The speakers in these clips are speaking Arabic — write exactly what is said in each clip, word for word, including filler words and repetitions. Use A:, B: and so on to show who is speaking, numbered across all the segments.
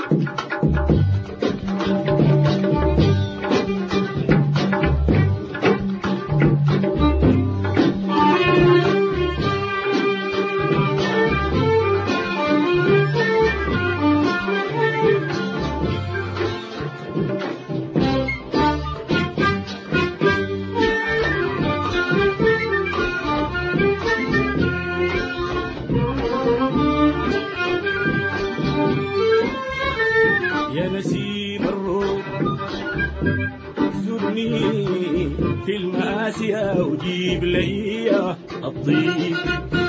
A: يا نسيم الروح زرني في المآسي وجيب لي الطيب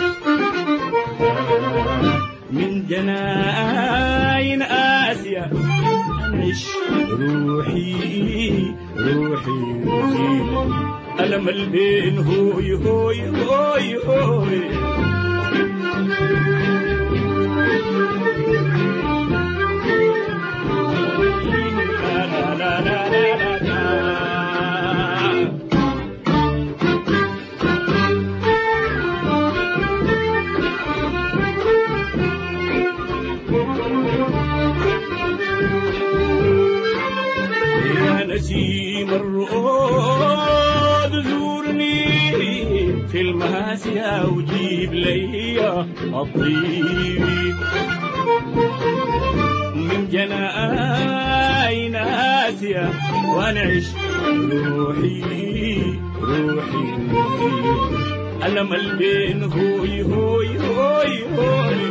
A: من جناين آسيا عش روحي روحي روحي ألم البين هوي هوي هوي هوي نسيم الرؤود زورني في المآسي وجيب لي الطيب من جناين آسيا ونعيش روحي روحي ألم البين هوي هوي هوي هوي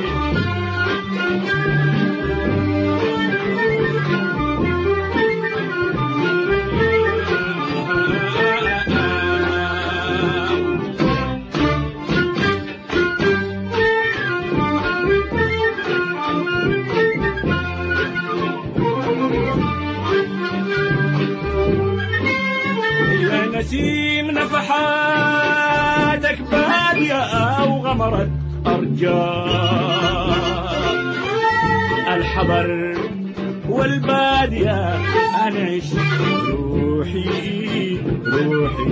A: نسيم نفحاتك بادية أو غمرت أرجاء الحضر والبادية أنعش روحي روحي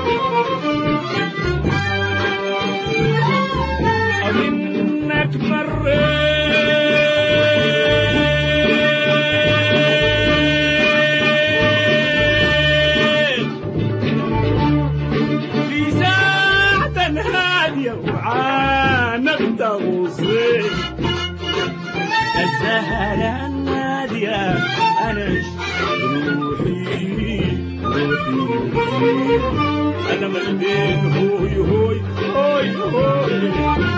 A: أمنك مريت وعانقت غصين الزهرة النادية أنعش روحي روحي أنا ملبين هوي هوي هوي هوي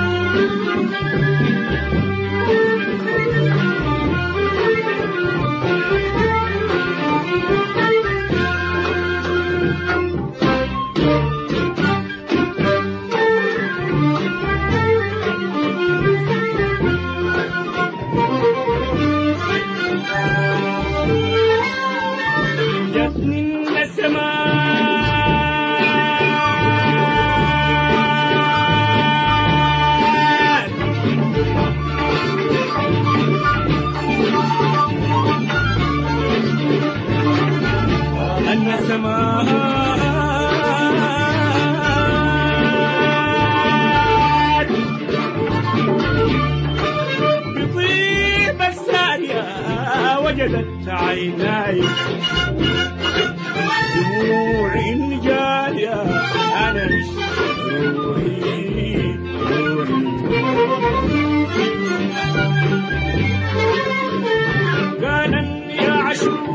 A: بطيب السارية وجدت عيناي دموع جارية أنا مش روحي روحي قالا يا عشوق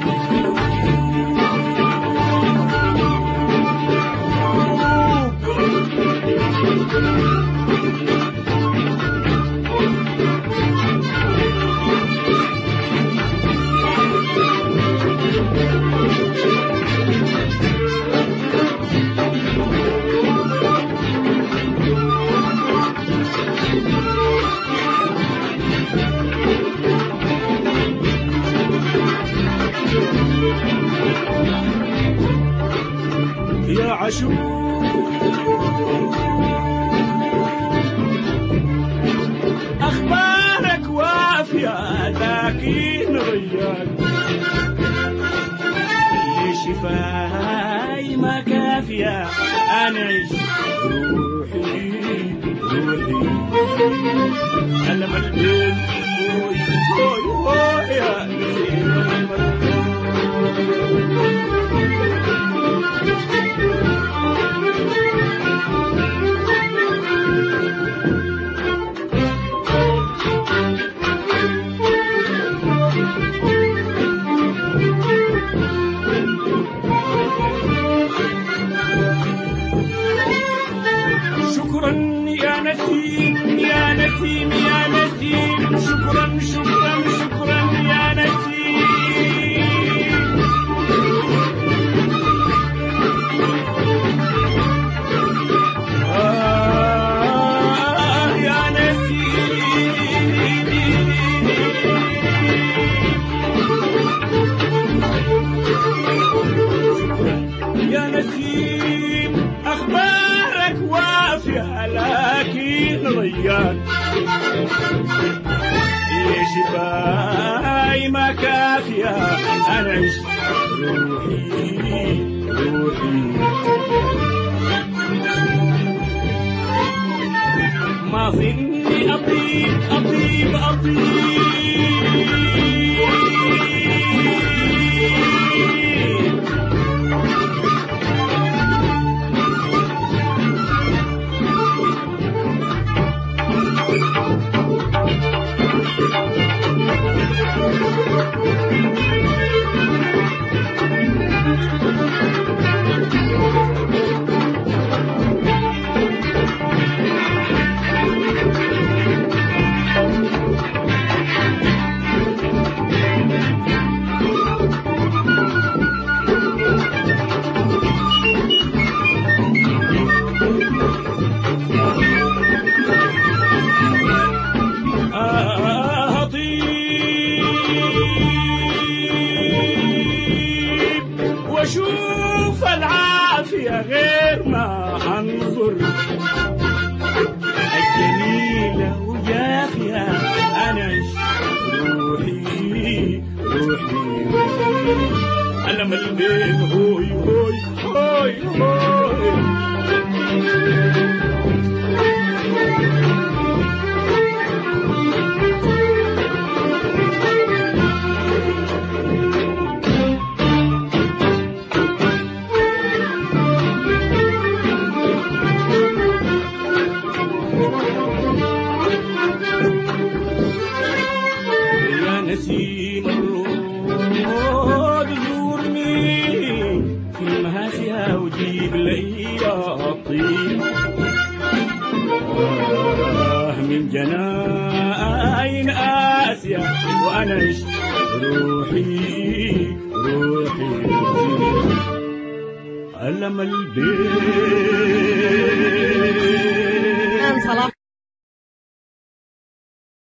A: يا عشوق أخبارك وافية لكن رجال لشفاي ما كافية أنعش روحي روحي ألم البين هوي هوي هوي شكرا يا نسيم يا نسيم يا نسيم شكرا شكرا شكرا يا نسيم آه يا نسيم شكرا يا نسيم أخبارك وافية لكن ضيعت شفاي ما كافية أنا عشت روحي روحي ما ظني أطيب أطيب أطيب واشوف العافية غير ما انظر الجميلة وجافية انا عشت روحي روحي ألم البيت هوي هوي هوي هوي نسيم الرود زورني في المهاسية وجيب لي الطيب آه من جناين آسيا وأنا عشت روحي روحي ألم البيت